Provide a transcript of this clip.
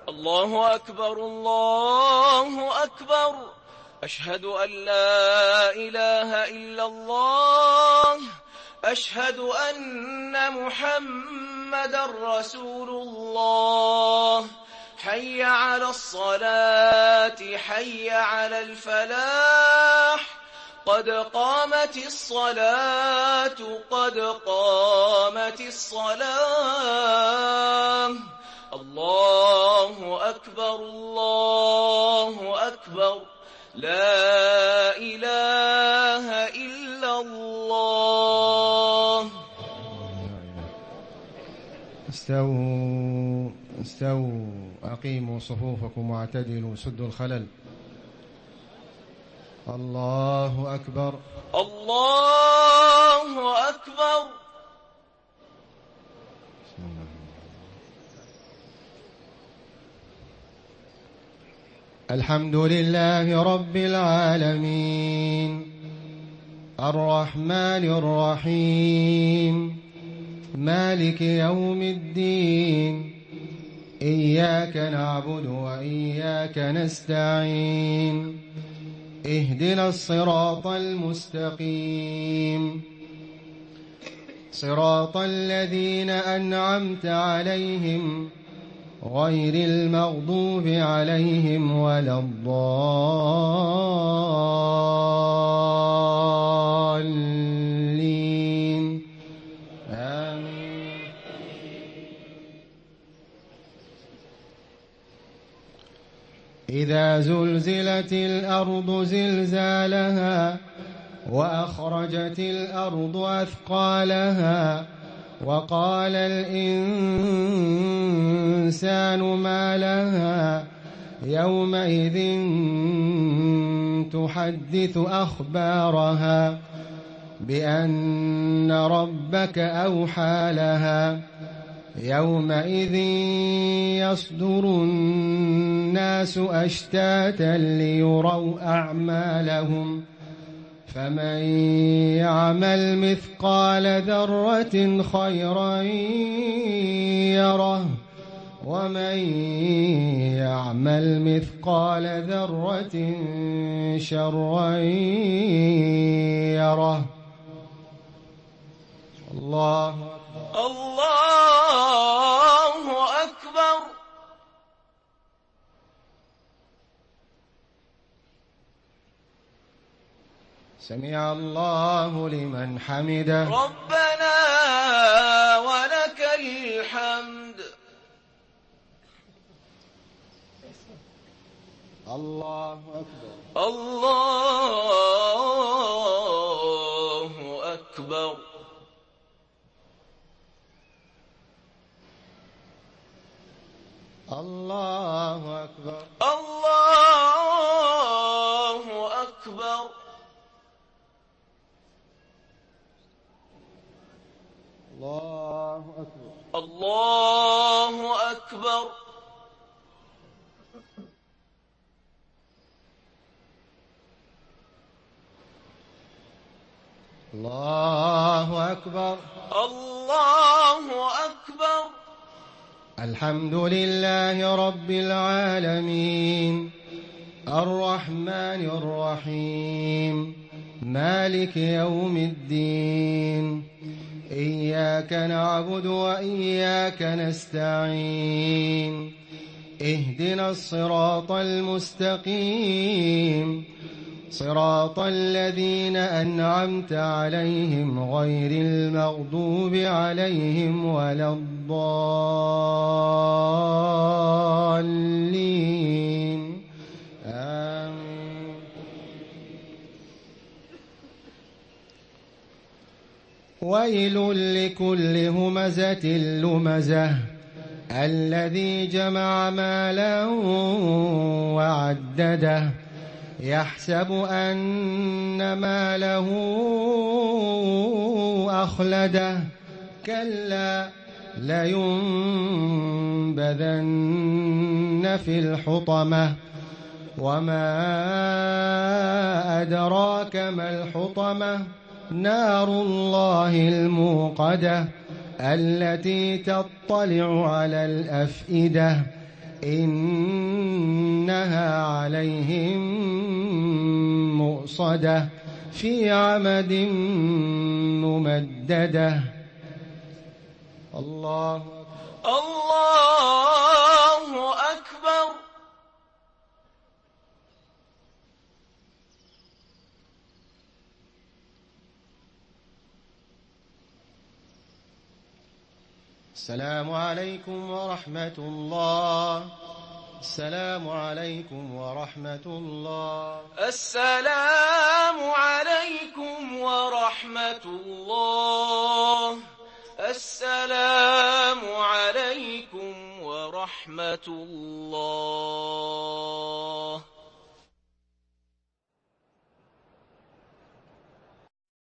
الله أكبر الله أكبر. أشهد أن لا إله إلا الله. أشهد أن محمدا رسول الله. حي على الصلاة حي على الفلاح. قد قامت الصلاة قد قامت الصلاة. الله أكبر الله أكبر. لا إله إلا الله. استووا استووا، أقيموا صفوفكم واعتدلوا، سدوا الخلل. الله أكبر الله أكبر. الحمد لله رب العالمين، الرحمن الرحيم، مالك يوم الدين. إياك نعبد وإياك نستعين. اهدنا الصراط المستقيم، صراط الذين أنعمت عليهم غير المغضوب عليهم ولا الضالين. آمين. إذا زلزلت الأرض زلزالها وأخرجت الأرض أثقالها وقال الإنسان ما لها يومئذ تحدث أخبارها بأن ربك أوحى لها. يومئذ يصدر الناس أشتاتا ليروا أعمالهم، فمن يعمل مثقال ذرة خيرا يره، ومن يعمل مثقال ذرة شرا يره. الله الله أكبر. سمع الله لمن حمده. ربنا ولك الحمد. الله أكبر الله أكبر. الله أكبر الله أكبر. الله أكبر الله أكبر. الله أكبر الله أكبر. الحمد لله رب العالمين، الرحمن الرحيم، مالك يوم الدين. إياك نعبد وإياك نستعين. اهدنا الصراط المستقيم، صراط الذين أنعمت عليهم غير المغضوب عليهم ولا الضالين. آمين. ويل لكل همزة لمزة الذي جمع مالا وعدده يحسب أن ماله أخلده كلا لينبذن في الحطمة وما أدراك ما الحطمة نار الله الموقدة التي تطلع على الأفئدة إنها عليهم مؤصدة في عمد ممددة. الله أكبر. السلام عليكم ورحمة الله. السلام عليكم ورحمة الله. السلام عليكم ورحمة الله. السلام عليكم ورحمة الله.